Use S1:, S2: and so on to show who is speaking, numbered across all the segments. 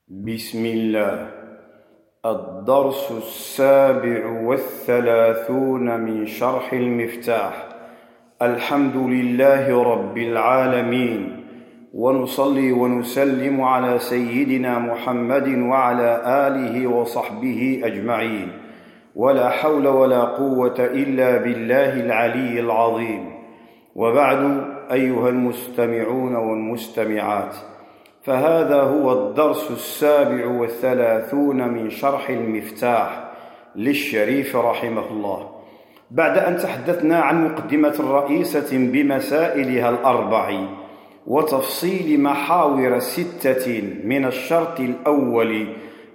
S1: بسم الله. الدرس 37 من شرح المفتاح. الحمد لله رب العالمين، ونصلي ونسلم على سيدنا محمد وعلى آله وصحبه أجمعين، ولا حول ولا قوة إلا بالله العلي العظيم. وبعد، أيها المستمعون والمستمعات، فهذا هو الدرس 37 من شرح المفتاح للشريف رحمه الله، بعد أن تحدثنا عن مقدمة رئيسة بمسائلها الأربع وتفصيل محاور 6 من الشرط الأول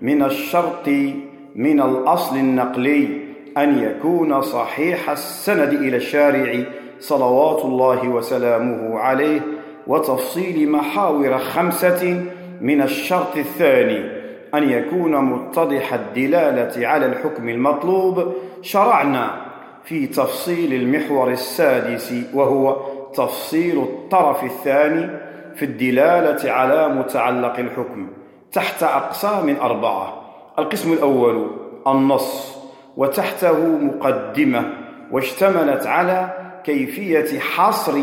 S1: من الأصل النقلي أن يكون صحيح السند إلى الشارع صلوات الله وسلامه عليه، وتفصيل محاور 5 من الشرط الثاني أن يكون متضح الدلالة على الحكم المطلوب. شرعنا في تفصيل المحور 6 وهو تفصيل الطرف الثاني في الدلالة على متعلق الحكم تحت أقسام 4. القسم الأول النص، وتحته مقدمة واشتملت على كيفية حصر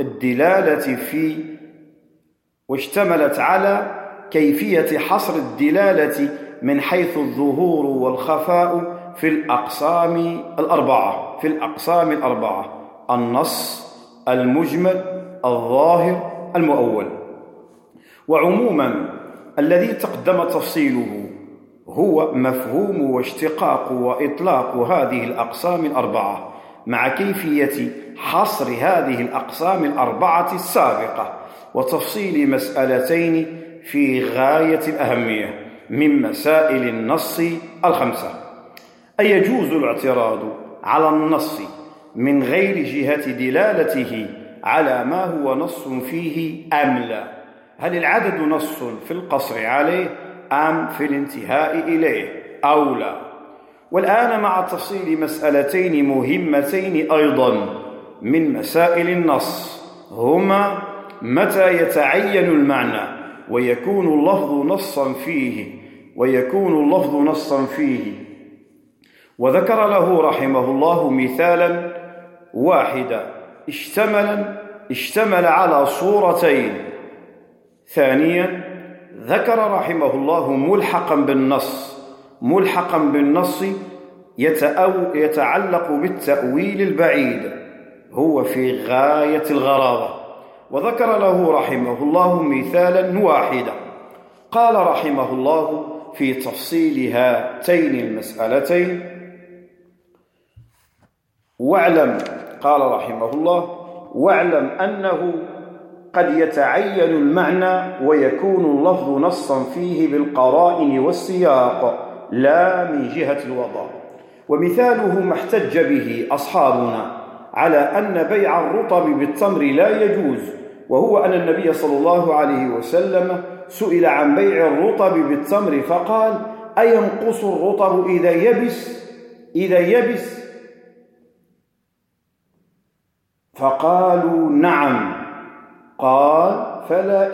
S1: الدلالة من حيث الظهور والخفاء في الأقسام الأربعة: النص، المجمل، الظاهر، المؤول. وعموما الذي تقدم تفصيله هو مفهوم واشتقاق وإطلاق هذه الأقسام 4 مع كيفية حصر هذه الأقسام 4 السابقة، وتفصيل مسألتين في غاية الأهمية من مسائل النص 5: أيجوز الاعتراض على النص من غير جهة دلالته على ما هو نص فيه أم لا؟ هل العدد نص في القصر عليه أم في الانتهاء إليه أو لا؟ والآن مع تفصيل مسألتين مهمتين أيضا من مسائل النص، هما متى يتعين المعنى ويكون اللفظ نصا فيه، وذكر له رحمه الله مثالا واحدا اشتمل على صورتين. ثانيا ذكر رحمه الله ملحقا بالنص يتعلق بالتأويل البعيد، هو في غاية الغرابة، وذكر له رحمه الله مثالا واحدا. قال رحمه الله في تفصيل هاتين المسألتين: واعلم أنه قد يتعين المعنى ويكون اللفظ نصا فيه بالقرائن والسياق لا من جهة الوضع. ومثاله ما احتج به أصحابنا على أن بيع الرطب بالتمر لا يجوز، وهو أن النبي صلى الله عليه وسلم سئل عن بيع الرطب بالتمر فقال: أينقص الرطب إذا يبس؟ فقالوا: نعم. قال: فلا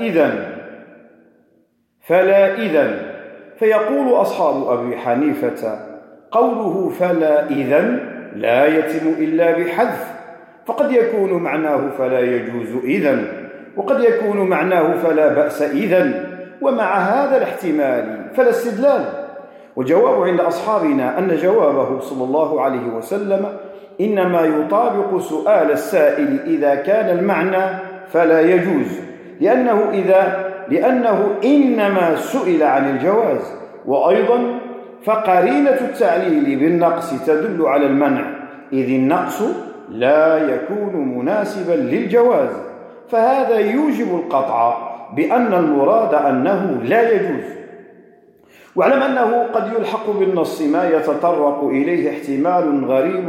S1: إذن. فيقول أصحاب أبي حنيفة: قوله فلا إذن لا يتم إلا بحذف، فقد يكون معناه فلا يجوز إذن، وقد يكون معناه فلا بأس إذن، ومع هذا الاحتمال فلا استدلال. وجواب عند أصحابنا أن جوابه صلى الله عليه وسلم إنما يطابق سؤال السائل إذا كان المعنى فلا يجوز، لأنه إنما سئل عن الجواز. وأيضا فقرينة التعليل بالنقص تدل على المنع، إذ النقص لا يكون مناسبا للجواز، فهذا يوجب القطع بأن المراد أنه لا يجوز. واعلم أنه قد يلحق بالنص ما يتطرق إليه احتمال غريب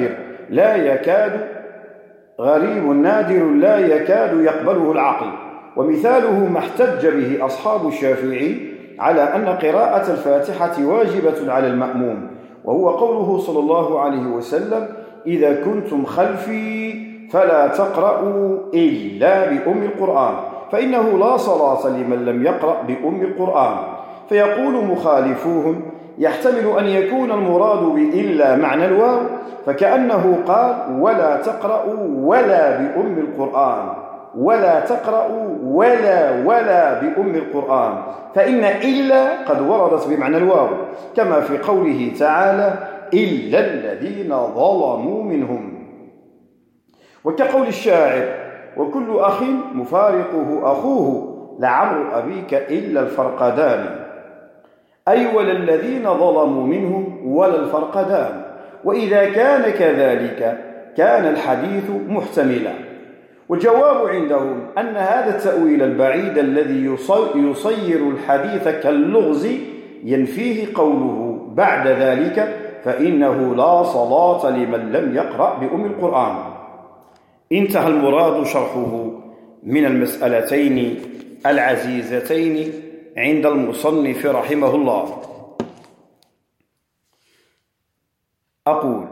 S1: نادر لا يكاد يقبله العقل. ومثاله ما احتج به أصحاب الشافعي على أن قراءة الفاتحة واجبة على المأموم، وهو قوله صلى الله عليه وسلم: إذا كنتم خلفي فلا تقرأوا إلا بأم القرآن، فإنه لا صلاة لمن لم يقرأ بأم القرآن. فيقول مخالفوهم: يحتمل أن يكون المراد بإلا معنى الواو، فكأنه قال: ولا تقرأوا ولا بأم القرآن، ولا تقرأوا ولا بأم القرآن، فإن إلا قد وردت بمعنى الواو، كما في قوله تعالى: إلا الذين ظلموا منهم. وكقول الشاعر: وكل أخ مفارقه أخوه، لعمر أبيك إلا الفرقدان، أي ولا الذين ظلموا منهم ولا الفرقدان. وإذا كان كذلك كان الحديث محتملا. والجواب عندهم أن هذا التأويل البعيد الذي يصير الحديث كاللغز ينفيه قوله بعد ذلك: فإنه لا صلاة لمن لم يقرأ بأم القرآن. انتهى المراد شرحه من المسألتين العزيزتين عند المصنف رحمه الله. أقول: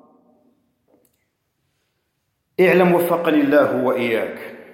S1: اعلم وفقني الله وإياك،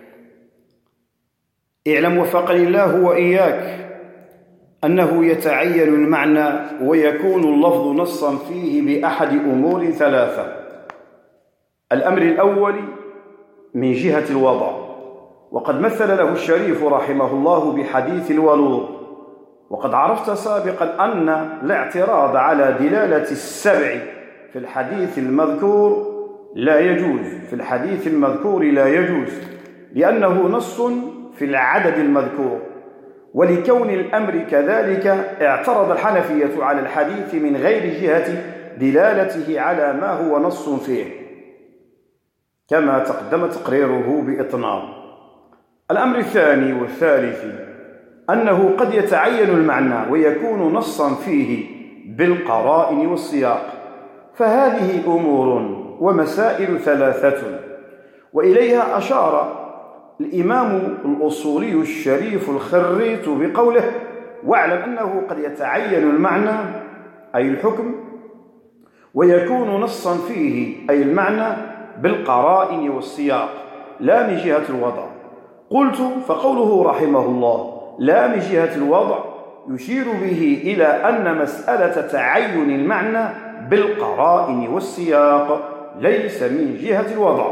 S1: اعلم وفقني الله وإياك أنه يتعين المعنى ويكون اللفظ نصا فيه بأحد أمور ثلاثة. الأمر الأول من جهة الوضع، وقد مثل له الشريف رحمه الله بحديث الولوغ. وقد عرفت سابقا أن الاعتراض على دلالة السبع في الحديث المذكور لا يجوز، في الحديث المذكور لا يجوز، لأنه نص في العدد المذكور. ولكون الأمر كذلك اعترض الحنفية على الحديث من غير جهة دلالته على ما هو نص فيه، كما تقدم تقريره بإطناب. الأمر الثاني والثالث أنه قد يتعين المعنى ويكون نصا فيه بالقرائن والسياق، فهذه أمور ومسائل ثلاثة، وإليها أشار الإمام الأصولي الشريف الخريت بقوله: واعلم أنه قد يتعين المعنى أي الحكم ويكون نصا فيه أي المعنى بالقرائن والسياق لا من جهة الوضع. قلت: فقوله رحمه الله لا من جهة الوضع يشير به إلى أن مسألة تعين المعنى بالقرائن والسياق ليس من جهة الوضع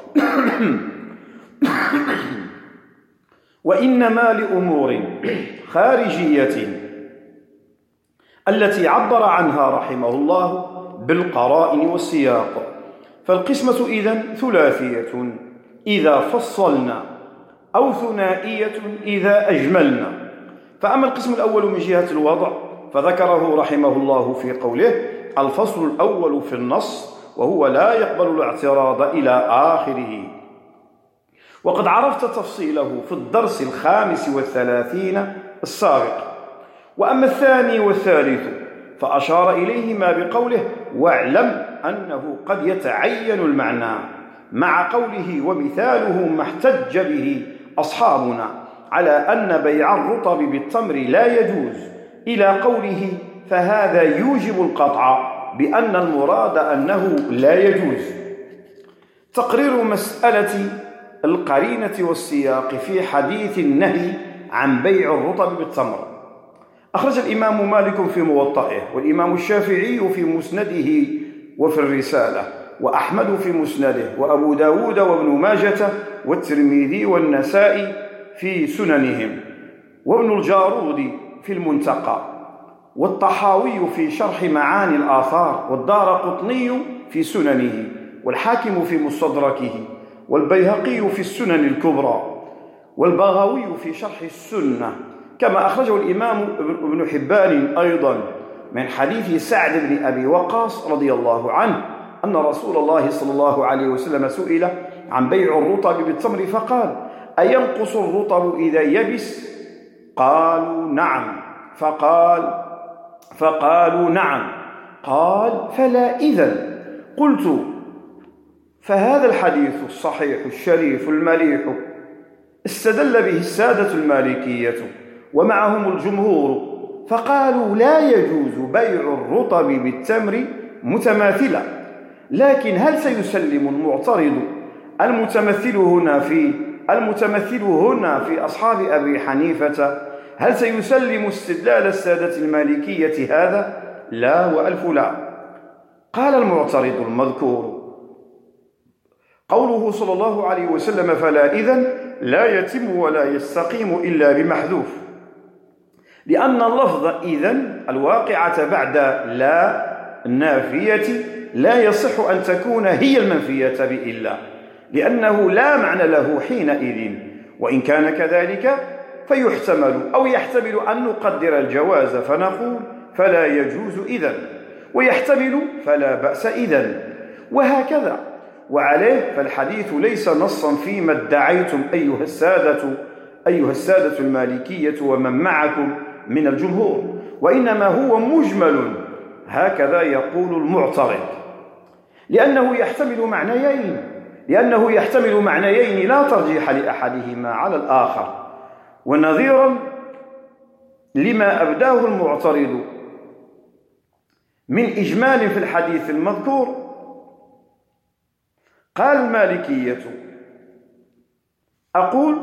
S1: وإنما لأمور خارجية التي عبر عنها رحمه الله بالقرائن والسياق. فالقسمة إذن ثلاثية إذا فصلنا، أو ثنائية إذا أجملنا. فأما القسم الأول من جهة الوضع فذكره رحمه الله في قوله: الفصل الأول في النص، وهو لا يقبل الاعتراض إلى آخره. وقد عرفت تفصيله في الدرس 35 السابق. وأما الثاني والثالث فأشار إليهما بقوله: واعلم أنه قد يتعين المعنى، مع قوله: ومثاله ما احتج به أصحابنا على أن بيع الرطب بالتمر لا يجوز، إلى قوله: فهذا يوجب القطع بأن المراد أنه لا يجوز. تقرير مسألة القرينة والسياق في حديث النهي عن بيع الرطب بالتمر. أخرج الإمام مالك في موطئه، والإمام الشافعي في مسنده وفي الرسالة، وأحمد في مسنده، وأبو داود وابن ماجة والترمذي والنسائي في سننهم، وابن الجارود في المنتقى، والطحاوي في شرح معاني الآثار، والدارقطني في سننه، والحاكم في مستدركه، والبيهقي في السنن الكبرى، والبغوي في شرح السنة، كما أخرجه الإمام ابن حبان أيضا من حديث سعد بن أبي وقاص رضي الله عنه أن رسول الله صلى الله عليه وسلم سئل عن بيع الرطب بالتمر فقال: أينقص الرطب إذا يبس؟ قالوا: نعم. فقالوا: نعم. قال: فلا إذن. قلت: فهذا الحديث الصحيح الشريف المليح استدل به السادة المالكية ومعهم الجمهور، فقالوا: لا يجوز بيع الرطب بالتمر متماثلا. لكن هل سيسلم المعترض المتمثل هنا في أصحاب أبي حنيفة هل سيسلم استدلال السادة المالكية هذا؟ لا وألف لا. قال المعترض المذكور: قوله صلى الله عليه وسلم فلا إذن لا يتم ولا يستقيم إلا بمحذوف، لأن اللفظ إذن الواقعة بعد لا النافية لا يصح أن تكون هي المنفية بإلا، لأنه لا معنى له حينئذ، وإن كان كذلك فيحتمل أو يحتمل أن نقدر الجواز فنقول فلا يجوز إذن، ويحتمل فلا بأس إذن، وهكذا. وعليه فالحديث ليس نصا فيما ادعيتم أيها السادة المالكية ومن معكم من الجمهور، وإنما هو مجمل، هكذا يقول المعترض، لأنه يحتمل معنيين لا ترجيح لأحدهما على الآخر. ونظيرا لما أبداه المعترض من إجمال في الحديث المذكور، قال المالكية: أقول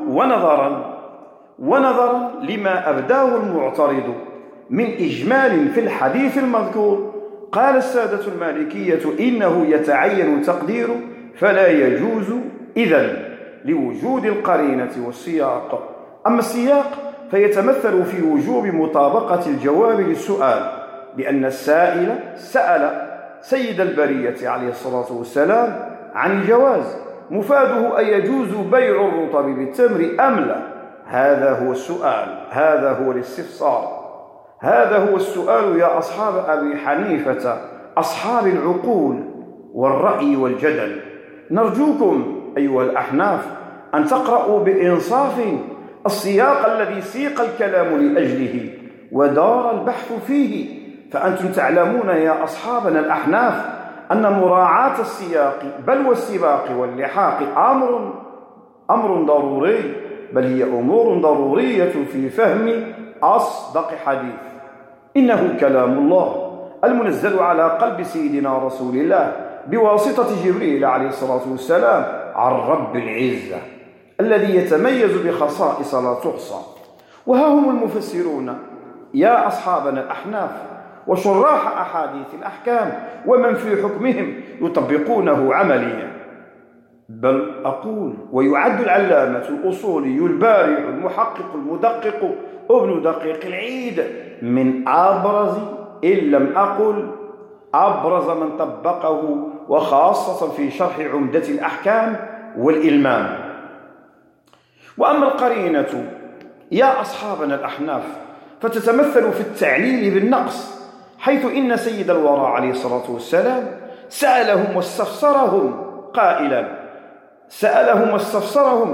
S1: ونظرا لما أبداه المعترض من إجمال في الحديث المذكور، قال السادة المالكية: إنه يتعين تقدير فلا يجوز إذن لوجود القرينة والسياق. أما السياق فيتمثل في وجوب مطابقة الجواب للسؤال، لأن السائل سأل سيد البرية عليه الصلاة والسلام عن الجواز، مفاده أن يجوز بيع الرطب بالتمر أم لا. هذا هو السؤال، هذا هو الاستفسار، هذا هو السؤال يا أصحاب أبي حنيفة، أصحاب العقول والرأي والجدل. نرجوكم أيها الأحناف أن تقرأوا بإنصاف السياق الذي سيق الكلام لأجله ودار البحث فيه، فأنتم تعلمون يا أصحابنا الأحناف أن مراعاة السياق بل والسباق واللحاق أمر ضروري، بل هي أمور ضرورية في فهم أصدق حديث. إنه كلام الله المنزل على قلب سيدنا رسول الله بواسطة جبريل عليه الصلاة والسلام عن رب العزة، الذي يتميز بخصائص لا تحصى. وها هم المفسرون يا أصحابنا الأحناف وشراح أحاديث الأحكام ومن في حكمهم يطبقونه عمليا، بل أقول ويعد العلامة الأصولي البارع المحقق المدقق ابن دقيق العيد من أبرز إن لم أقل أبرز من طبقه، وخاصة في شرح عمدة الأحكام والإلمام. وأما القرينة يا أصحابنا الأحناف فتتمثل في التعليل بالنقص، حيث إن سيد الورى عليه الصلاة والسلام سألهم واستفسرهم قائلا، سألهم واستفسرهم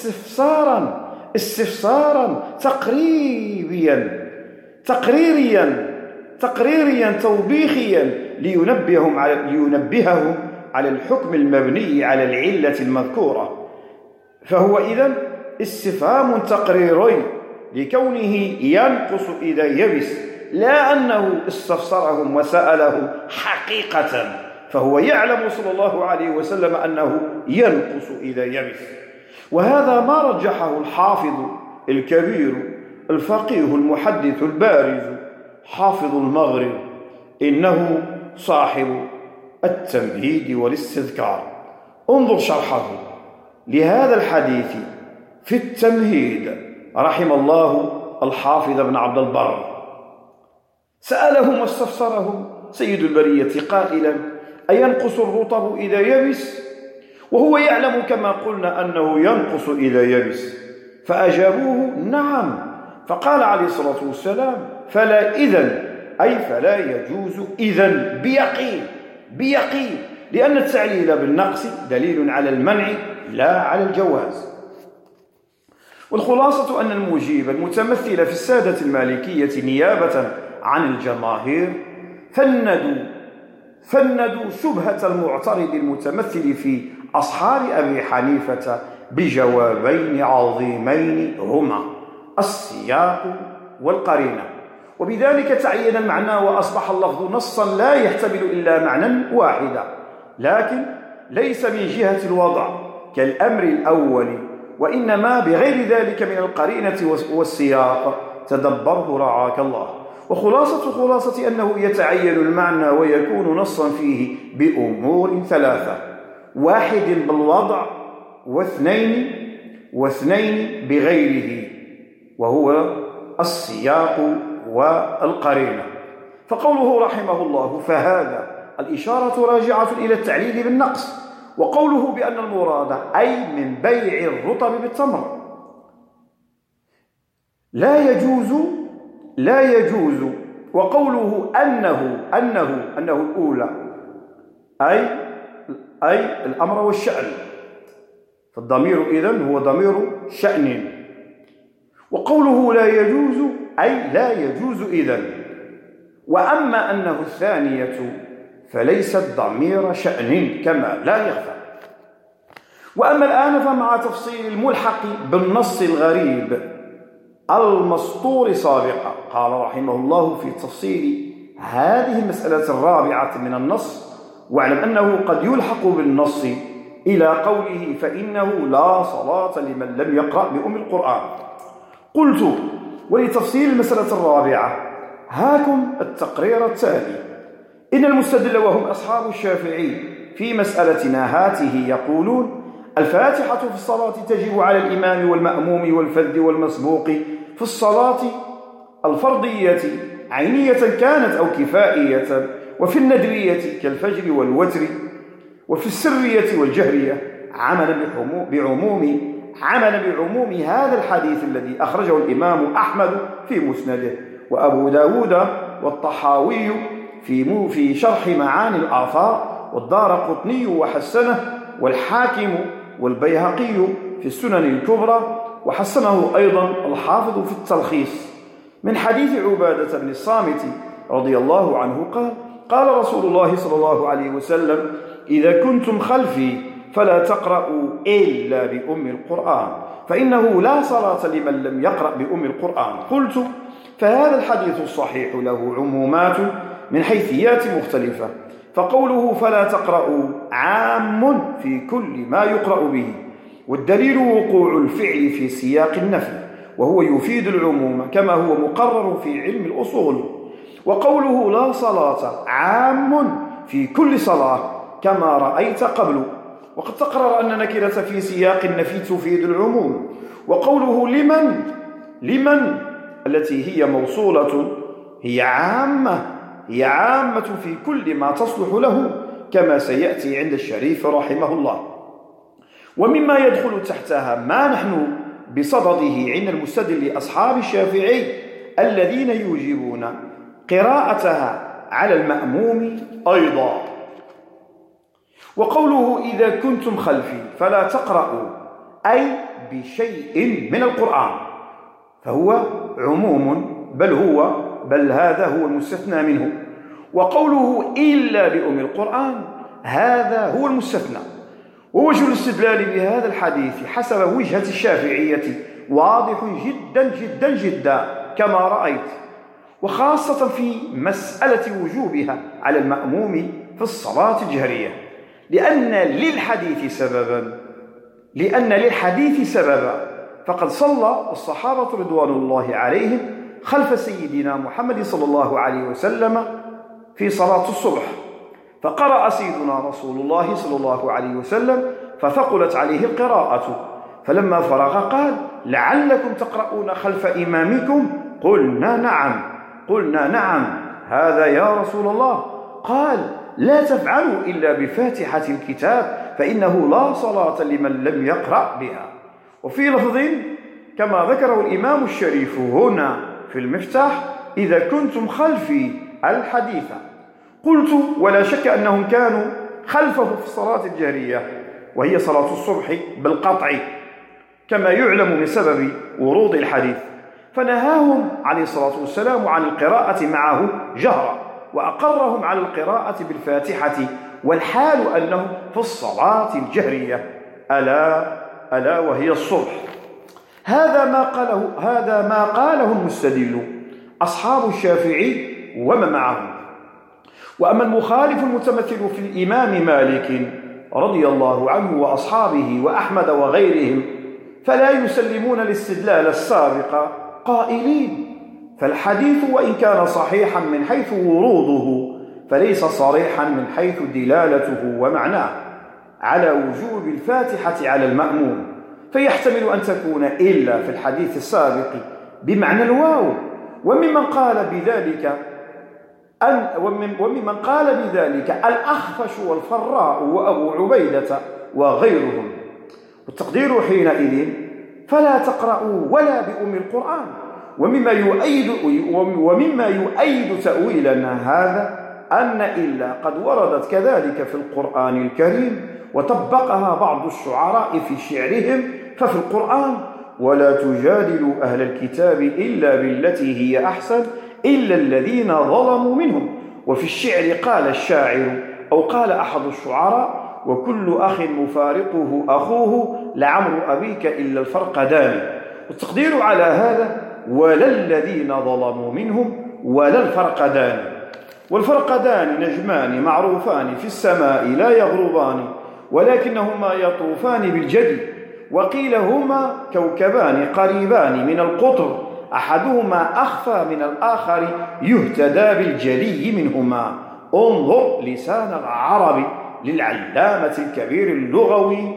S1: استفسارا تقريريا توبيخيا لينبههم على الحكم المبني على العلة المذكورة. فهو إذن استفهام تقريري لكونه ينقص إذا يبس، لا أنه استفسرهم وسألهم حقيقة، فهو يعلم صلى الله عليه وسلم أنه ينقص إذا يبس. وهذا ما رجحه الحافظ الكبير الفقيه المحدث البارز حافظ المغرب، إنه صاحب التمهيد والاستذكار. انظر شرحه لهذا الحديث في التمهيد رحم الله الحافظ بن عبد البر. سألهم واستفسرهم سيد البرية قائلا: أينقص الرطب إذا يبس؟ وهو يعلم كما قلنا أنه ينقص إذا يبس، فأجابوه: نعم. فقال عليه الصلاة والسلام: فلا إذن، أي فلا يجوز إذن بيقين، لأن التعليل بالنقص دليل على المنع لا على الجواز. والخلاصة أن المجيب المتمثل في السادة المالكية نيابة عن الجماهير فندوا شبهة المعترض المتمثل في أصحاب أبي حنيفة بجوابين عظيمين هما السياق والقرينة، وبذلك تعين المعنى وأصبح اللفظ نصا لا يحتمل إلا معنى واحدا، لكن ليس من جهة الوضع كالأمر الأول، وإنما بغير ذلك من القرينة والسياق تدبره رعاك الله. وخلاصة أنه يتعين المعنى ويكون نصا فيه بأمور ثلاثة: واحد بالوضع، واثنين بغيره، وهو السياق والقرينة. فقوله رحمه الله فهذا الإشارة راجعة إلى التعليل بالنقص، وقوله بأن المراد أي من بيع الرطب بالتمر لا يجوز. وقوله أنه الأولى أي الأمر والشأن، فالضمير إذن هو ضمير شأن. وقوله لا يجوز أي لا يجوز إذن. وأما أنه الثانية فليست ضمير شأن كما لا يخفى. وأما الآن فمع تفصيل الملحق بالنص الغريب المسطور سابقا. قال رحمه الله في تفصيل هذه المسألة الرابعة من النص: واعلم أنه قد يلحق بالنص إلى قوله فإنه لا صلاة لمن لم يقرأ بأم القرآن. قلت: ولتفصيل المسألة الرابعة هاكم التقرير التالي: إن المستدل وهم أصحاب الشافعي في مسألتنا هاته يقولون: الفاتحة في الصلاة تجب على الإمام والمأموم والفذ والمسبوق في الصلاة الفرضية عينية كانت أو كفائية، وفي الندوية كالفجر والوتر، وفي السرية والجهرية، عملا بعموم هذا الحديث الذي أخرجه الإمام أحمد في مسنده، وأبو داود والطحاوي في شرح معاني الآثار، والدارقطني وحسنه، والحاكم والبيهقي في السنن الكبرى، وحسنه أيضا الحافظ في التلخيص، من حديث عبادة بن الصامت رضي الله عنه قال: قال رسول الله صلى الله عليه وسلم: إذا كنتم خلفي فلا تقرأوا إلا بأم القرآن، فإنه لا صلاة لمن لم يقرأ بأم القرآن. قلت: فهذا الحديث الصحيح له عمومات من حيثيات مختلفة، فقوله فلا تقرأوا عام في كل ما يقرأ به، والدليل وقوع الفعل في سياق النفي، وهو يفيد العموم كما هو مقرر في علم الأصول. وقوله لا صلاة عام في كل صلاة كما رأيت قبل، وقد تقرر أن نكرة في سياق النفي تفيد العموم. وقوله لمن التي هي موصولة هي عامة في كل ما تصلح له، كما سيأتي عند الشريف رحمه الله. ومما يدخل تحتها ما نحن بصدده عند المستدل أصحاب الشافعي الذين يوجبون قراءتها على المأموم أيضا. وقوله إذا كنتم خلفي فلا تقرأوا أي بشيء من القرآن، فهو عموم، بل هذا هو المستثنى منه. وقوله إلا بأم القرآن هذا هو المستثنى. ووجه الاستدلال بهذا الحديث حسب وجهة الشافعية واضح جدا جدا جدا كما رأيت، وخاصة في مسألة وجوبها على المأموم في الصلاة الجهرية، لأن للحديث سببا، فقد صلى الصحابة رضوان الله عليهم خلف سيدنا محمد صلى الله عليه وسلم في صلاة الصبح، فقرأ سيدنا رسول الله صلى الله عليه وسلم فثقلت عليه القراءة، فلما فرغ قال: لعلكم تقرؤون خلف إمامكم؟ قلنا نعم هذا يا رسول الله. قال: لا تفعلوا إلا بفاتحة الكتاب، فإنه لا صلاة لمن لم يقرأ بها. وفي لفظ كما ذكره الإمام الشريف هنا في المفتاح: إذا كنتم خلفي الحديث. قلت: ولا شك أنهم كانوا خلفه في الصلاة الجهرية، وهي صلاة الصبح بالقطع كما يعلم من سبب ورود الحديث، فنهاهم عليه الصلاة والسلام عن القراءة معه جهرا، وأقرهم على القراءة بالفاتحة، والحال أنه في الصلاة الجهرية ألا وهي الصبح. هذا ما قاله المستدل أصحاب الشافعي ومن معهم. وأما المخالف المتمثل في الإمام مالك رضي الله عنه وأصحابه وأحمد وغيرهم فلا يسلمون الاستدلال السابق، قائلين: فالحديث وإن كان صحيحا من حيث وروده فليس صريحا من حيث دلالته ومعناه على وجوب الفاتحة على المأموم، فيحتمل أن تكون إلا في الحديث السابق بمعنى الواو. وممن قال بذلك الأخفش والفراء وأبو عبيدة وغيرهم. والتقدير حينئذ فلا تقرأوا ولا بأم القرآن. ومما يؤيد تأويلنا هذا أن إلا قد وردت كذلك في القرآن الكريم، وطبقها بعض الشعراء في شعرهم. ففي القرآن: ولا تجادلوا أهل الكتاب إلا بالتي هي أحسن إلا الذين ظلموا منهم. وفي الشعر قال الشاعر أو قال أحد الشعراء: وكل أخ مفارقه أخوه لعمر أبيك إلا الفرقدان. والتقدير على هذا: ولا الذين ظلموا منهم ولا الفرقدان. والفرقدان نجمان معروفان في السماء لا يغربان، ولكنهما يطوفان بالجدي. وقيل هما كوكبان قريبان من القطر، أحدهما أخفى من الآخر يهتدى بالجلي منهما. انظر لسان العرب للعلامة الكبير اللغوي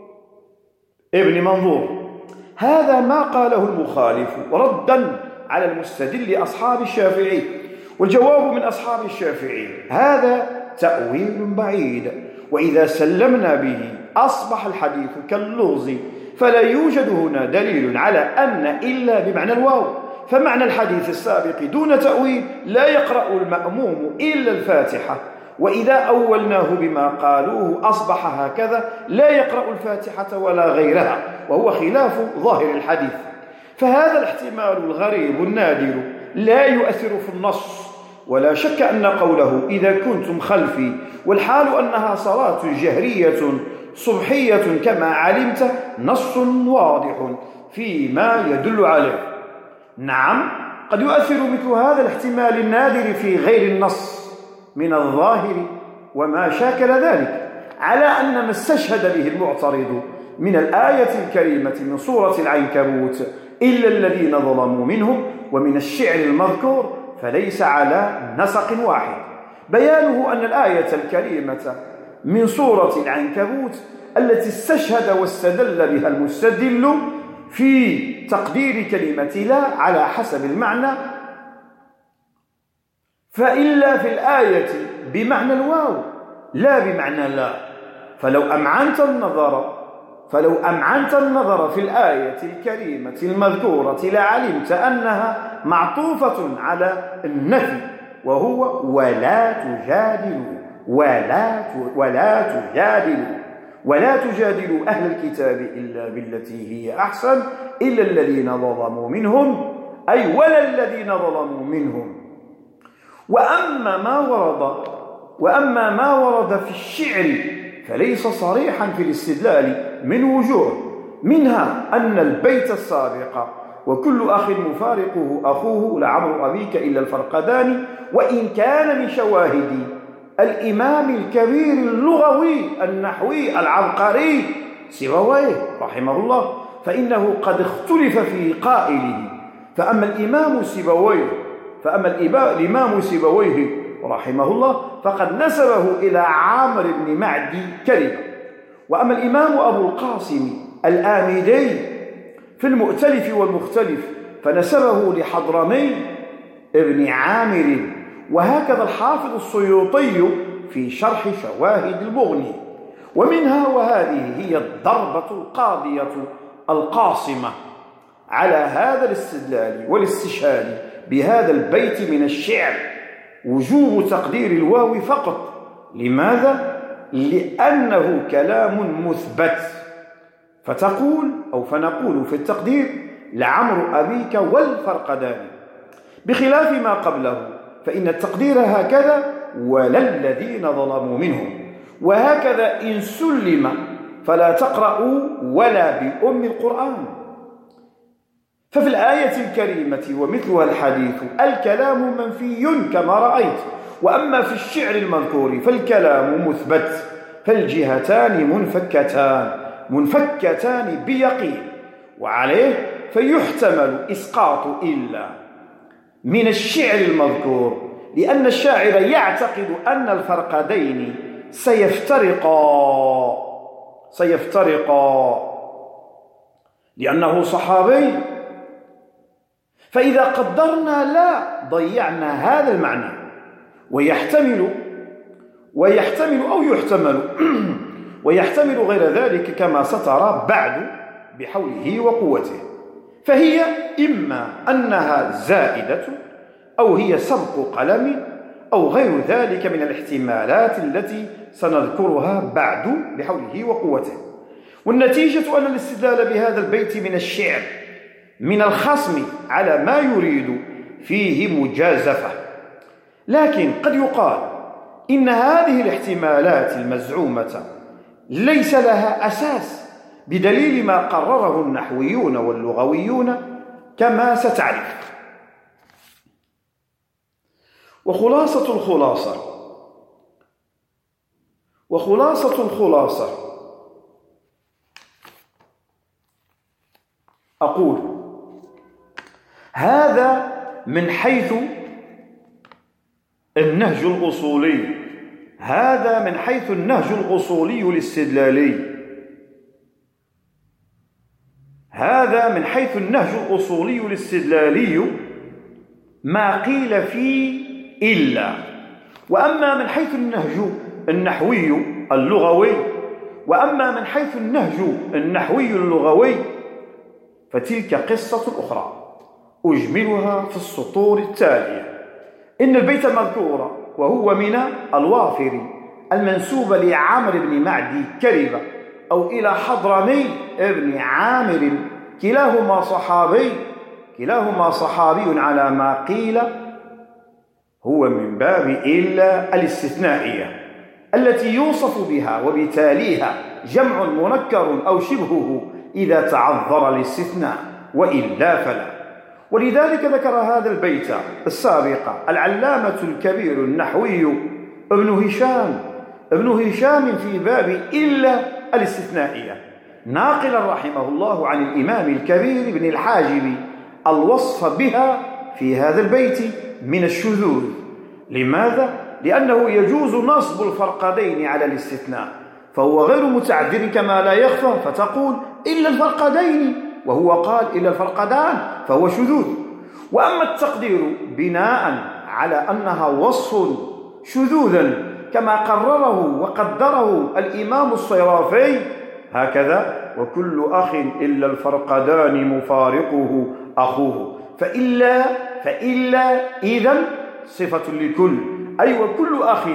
S1: ابن منظور. هذا ما قاله المخالف ردا على المستدل أصحاب الشافعي. والجواب من أصحاب الشافعي: هذا تأويل بعيد، وإذا سلمنا به أصبح الحديث كاللغز، فلا يوجد هنا دليل على أن إلا بمعنى الواو. فمعنى الحديث السابق دون تأويل: لا يقرأ المأموم إلا الفاتحة. وإذا أولناه بما قالوه أصبح هكذا: لا يقرأ الفاتحة ولا غيرها، وهو خلاف ظاهر الحديث. فهذا الاحتمال الغريب النادر لا يؤثر في النص. ولا شك أن قوله: إذا كنتم خلفي، والحال أنها صلاة جهرية صبحية كما علمت، نص واضح فيما يدل عليه. نعم، قد يؤثر مثل هذا الاحتمال النادر في غير النص من الظاهر وما شاكل ذلك، على أن ما استشهد به المعترض من الآية الكريمة من سورة العنكبوت: إلا الذين ظلموا منهم، ومن الشعر المذكور، فليس على نسق واحد. بيانه أن الآية الكريمة من سورة العنكبوت التي استشهد واستدل بها المستدل في تقدير كلمة لا على حسب المعنى، فإلا في الآية بمعنى الواو لا بمعنى لا. فلو أمعنت النظر في الآية الكريمة المذكورة لعلمت أنها معطوفة على النفي، وهو ولا تجادلوا أهل الكتاب إلا بالتي هي أحسن إلا الذين ظلموا منهم، أي ولا الذين ظلموا منهم. وأما ما ورد في الشعر فليس صريحا في الاستدلال من وجوه، منها أن البيت السابق: وكل أخ مفارقه أخوه لعمر أبيك إلا الفرقدان، وإن كان من شواهد الإمام الكبير اللغوي النحوي العبقري سيبويه رحمه الله، فإنه قد اختلف في قائله. فأما الإمام سيبويه رحمه الله فقد نسبه إلى عامر بن معدي كلمة. وأما الإمام أبو القاسم الآمدي في المؤتلف والمختلف فنسبه لحضرمي ابن عامر. وهكذا الحافظ السيوطي في شرح شواهد المغني. ومنها، وهذه هي الضربة القاضية القاصمة على هذا الاستدلال والاستشهاد بهذا البيت من الشعر: وجوب تقدير الواو فقط. لماذا؟ لأنه كلام مثبت. فنقول في التقدير: لعمر أبيك والفرقدان، بخلاف ما قبله، فإن التقدير هكذا: ولا الذين ظلموا منهم. وهكذا إن سلم فلا تقرأوا ولا بأم القرآن. ففي الآية الكريمة ومثلها الحديث الكلام منفي كما رأيت. وأما في الشعر المذكور فالكلام مثبت، فالجهتان منفكتان بيقين. وعليه فيحتمل إسقاط إلا من الشعر المذكور، لأن الشاعر يعتقد أن الفرقدين سيفترقا لأنه صحابي. فإذا قدرنا لا ضيعنا هذا المعنى، ويحتمل أو يحتمل ويحتمل غير ذلك كما سترى بعد بحوله وقوته. فهي إما أنها زائدة أو هي سبق قلم أو غير ذلك من الاحتمالات التي سنذكرها بعد بحوله وقوته. والنتيجة أن الاستدلال بهذا البيت من الشعر من الخصم على ما يريد فيه مجازفة. لكن قد يقال إن هذه الاحتمالات المزعومة ليس لها أساس بدليل ما قرره النحويون واللغويون كما ستعرف. وخلاصة الخلاصة أقول هذا من حيث النهج الأصولي الاستدلالي. ما قيل فيه إلا. وأما من حيث النهج النحوي اللغوي فتلك قصة أخرى أجملها في السطور التالية. إن البيت المذكور وهو من الوافر المنسوب لعامر بن معدي كربة أو إلى حضرمي ابن عامر كلاهما صحابي على ما قيل، هو من باب إلا الاستثنائية التي يوصف بها وبتاليها جمع منكر أو شبهه إذا تعذر الاستثناء، وإلا فلا. ولذلك ذكر هذا البيت السابق العلامة الكبير النحوي ابن هشام في باب إلا الاستثنائية، ناقلا رحمه الله عن الإمام الكبير ابن الحاجب الوصف بها في هذا البيت من الشذوذ. لماذا؟ لأنه يجوز نصب الفرقدين على الاستثناء، فهو غير متعذر كما لا يخفى، فتقول إلا الفرقدين وهو قال إلا الفرقدان، فهو شذوذ. وأما التقدير بناء على أنها وصف شذوذا كما قرره وقدره الإمام الصيرافي هكذا: وكل أخ إلا الفرقدان مفارقه أخوه. فإلا إذن صفة لكل، أي وكل أخ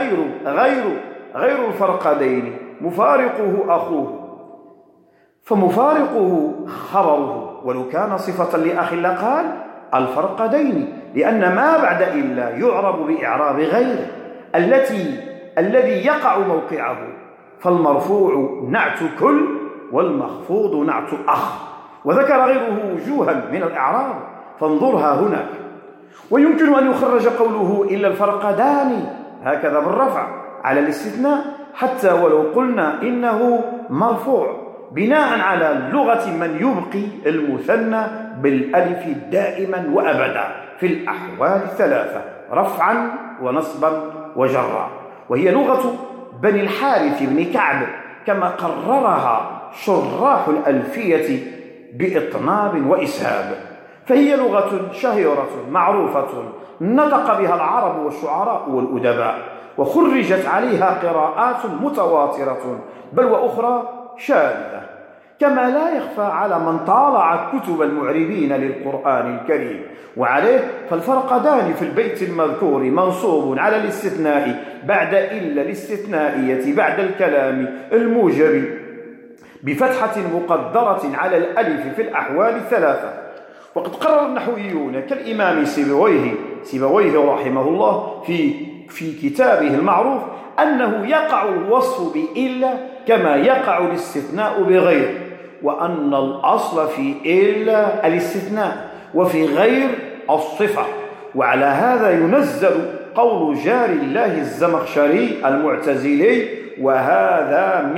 S1: غير الفرقدين مفارقه أخوه، فمفارقه خبره، ولو كان صفة لأخ لقال الفرقدين، لأن ما بعد إلا يعرب بإعراب غير الذي يقع موقعه، فالمرفوع نعت كل والمخفوض نعت أخ. وذكر غيره وجوها من الإعراب فانظرها هناك. ويمكن أن يخرج قوله إلا الفرقدان هكذا بالرفع على الاستثناء حتى ولو قلنا إنه مرفوع بناء على لغة من يبقي المثنى بالألف دائما وأبدا في الأحوال الثلاثة: رفعا ونصبا وجرا، وهي لغة بني الحارث بن كعب كما قررها شراح الألفية بإطناب وإسهاب. فهي لغة شهيرة معروفة نطق بها العرب والشعراء والأدباء، وخرجت عليها قراءات متواترة بل وأخرى شاذة. كما لا يخفى على من طالع كتب المعربين للقرآن الكريم وعليه فالفرقدان في البيت المذكور منصوب على الاستثناء بعد إلا الاستثنائية بعد الكلام الموجب بفتحة مقدرة على الألف في الأحوال الثلاثة. وقد قرر النحويون كالإمام سيبويه رحمه الله في كتابه المعروف أنه يقع الوصف بإلا كما يقع الاستثناء بغير، وأن الأصل في إلا الاستثناء وفي غير الصفة. وعلى هذا ينزل قول جار الله الزمخشري المعتزلي: وهذا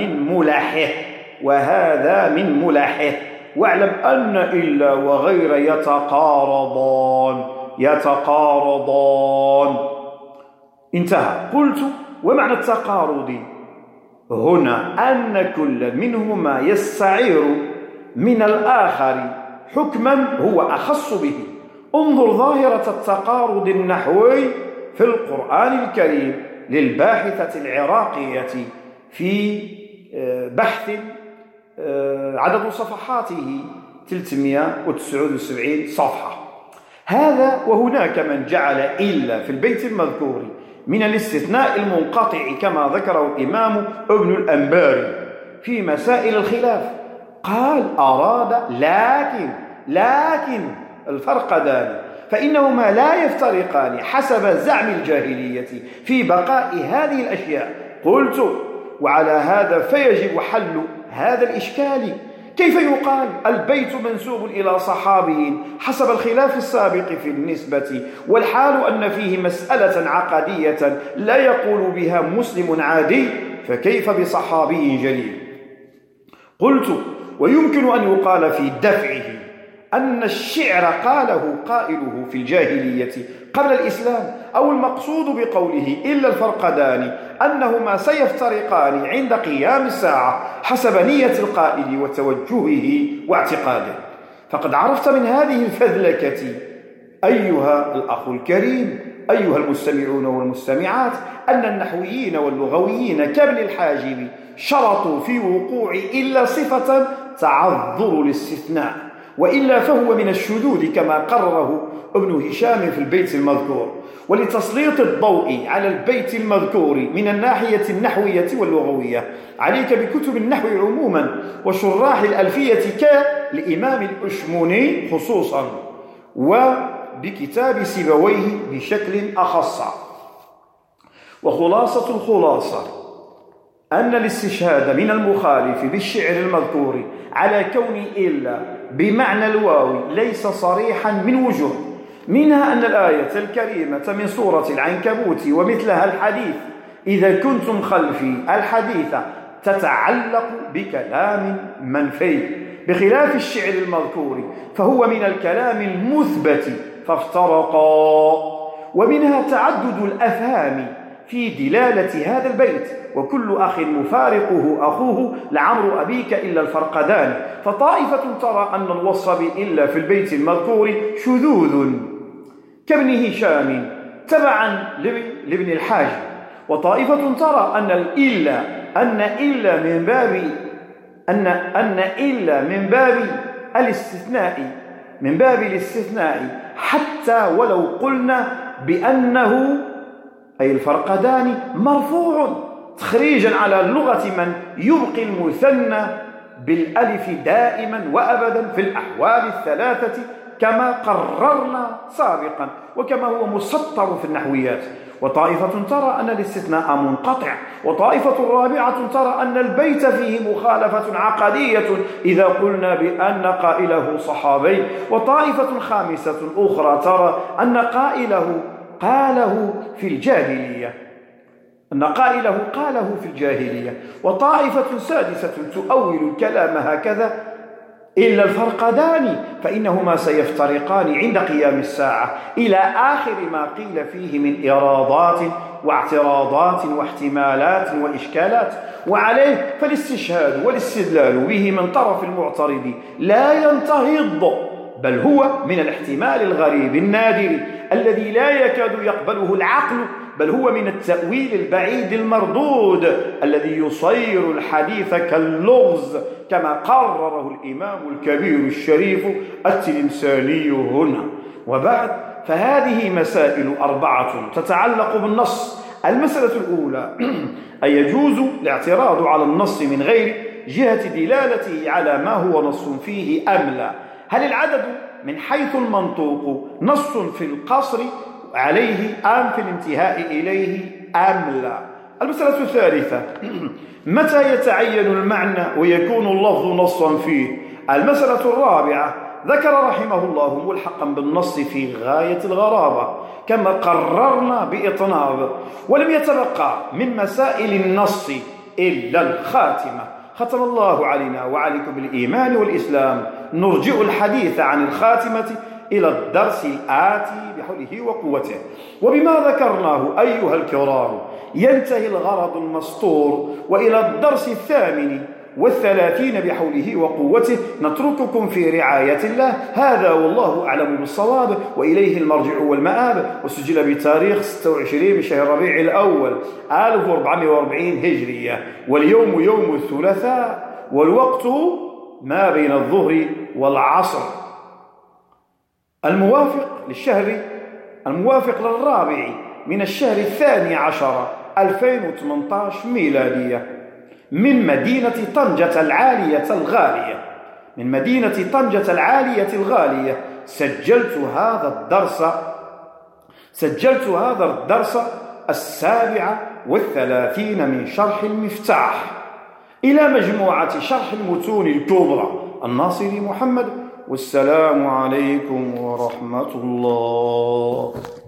S1: من ملحه واعلم أن إلا وغير يتقارضان، يتقارضان. انتهى. قلت: ومعنى التقارض هنا أن كل منهما يستعير من الآخر حكما هو أخص به. انظر ظاهرة التقارض النحوي في القرآن الكريم للباحثة العراقية في بحث عدد صفحاته 379 صفحة. هذا وهناك من جعل إلا في البيت المذكور من الاستثناء المنقطع كما ذكره الإمام ابن الأنباري في مسائل الخلاف. قال: أراد لكن الفرقدان فإنهما لا يفترقان حسب زعم الجاهلية في بقاء هذه الأشياء. قلت: وعلى هذا فيجب حل هذا الإشكال. كيف يقال البيت منسوب إلى صحابي حسب الخلاف السابق في النسبة، والحال أن فيه مسألة عقدية لا يقول بها مسلم عادي، فكيف بصحابي جليل؟ قلت: ويمكن أن يقال في دفعه أن الشعر قاله قائله في الجاهلية قبل الإسلام، أو المقصود بقوله إلا الفرقدان أنهما سيفترقان عند قيام الساعة حسب نية القائل وتوجهه واعتقاده. فقد عرفت من هذه الفذلكة أيها الأخ الكريم، أيها المستمعون والمستمعات، أن النحويين واللغويين كابن الحاجب شرطوا في وقوع إلا صفة تعذر الاستثناء، وإلا فهو من الشذوذ كما قرره ابن هشام في البيت المذكور. ولتسليط الضوء على البيت المذكور من الناحية النحوية واللغوية عليك بكتب النحو عموما وشراح الألفية كالإمام الأشموني خصوصا، وبكتاب سيبويه بشكل أخص. وخلاصة الخلاصة أن الاستشهاد من المخالف بالشعر المذكور على كون إلا بمعنى الواو ليس صريحا من وجوه، منها أن الآية الكريمة من سورة العنكبوت ومثلها الحديث إذا كنتم خلفي الحديث تتعلق بكلام منفي، بخلاف الشعر المذكور فهو من الكلام المثبت فافترقا. ومنها تعدد الأفهام في دلالة هذا البيت، وكل أخ مفارقه أخوه لعمر أبيك إلا الفرقدان. فطائفة ترى أن الوصف إلا في البيت المذكور شذوذ كابن هشام تبعا لابن الحاج، وطائفة ترى أن إلا من باب الاستثناء حتى ولو قلنا بأنه أي الفرقدان مرفوع تخريجا على لغة من يبقي المثنى بالألف دائما وأبدا في الأحوال الثلاثة كما قررنا سابقا وكما هو مسطر في النحويات. وطائفة ترى أن الاستثناء منقطع، وطائفة رابعة ترى أن البيت فيه مخالفة عقدية إذا قلنا بأن قائله صحابي، وطائفة خامسة أخرى ترى أن قاله في الجاهلية، وطائفة سادسة تؤول الكلام هكذا إلا الفرقدان فإنهما سيفترقان عند قيام الساعة إلى آخر ما قيل فيه من إرادات واعتراضات واحتمالات وإشكالات. وعليه فالاستشهاد والاستدلال به من طرف المعترض لا ينتهض، بل هو من الاحتمال الغريب النادر الذي لا يكاد يقبله العقل، بل هو من التأويل البعيد المردود الذي يصير الحديث كاللغز كما قرره الإمام الكبير الشريف التلمساني هنا. وبعد فهذه مسائل 4 تتعلق بالنص. المسألة الأولى أن يجوز الاعتراض على النص من غير جهة دلالته على ما هو نص فيه أم لا. هل العدد من حيث المنطوق نص في القصر عليه أم في الانتهاء إليه أم لا؟ المسألة الثالثة متى يتعين المعنى ويكون اللفظ نصا فيه؟ المسألة الرابعة ذكر رحمه الله ملحقا بالنص في غاية الغرابة كما قررنا بإطناب، ولم يتبقى من مسائل النص إلا الخاتمة. ختم الله علينا وعليكم بالإيمان والإسلام. نرجئ الحديث عن الخاتمة إلى الدرس الآتي بحوله وقوته. وبما ذكرناه أيها الكرام ينتهي الغرض المسطور، وإلى الدرس 38 بحوله وقوته نترككم في رعاية الله. هذا والله أعلم بالصواب، وإليه المرجع والمآب. وسجل بتاريخ 26 من شهر ربيع الأول 1440 هجرية، واليوم يوم الثلاثاء، والوقت ما بين الظهر والعصر، الموافق للرابع من الشهر 12 2018 ميلادية، من مدينة طنجة العالية الغالية. سجلت هذا الدرس 37 من شرح المفتاح إلى مجموعة شرح المتون الكبرى الناصري محمد. والسلام عليكم ورحمة الله.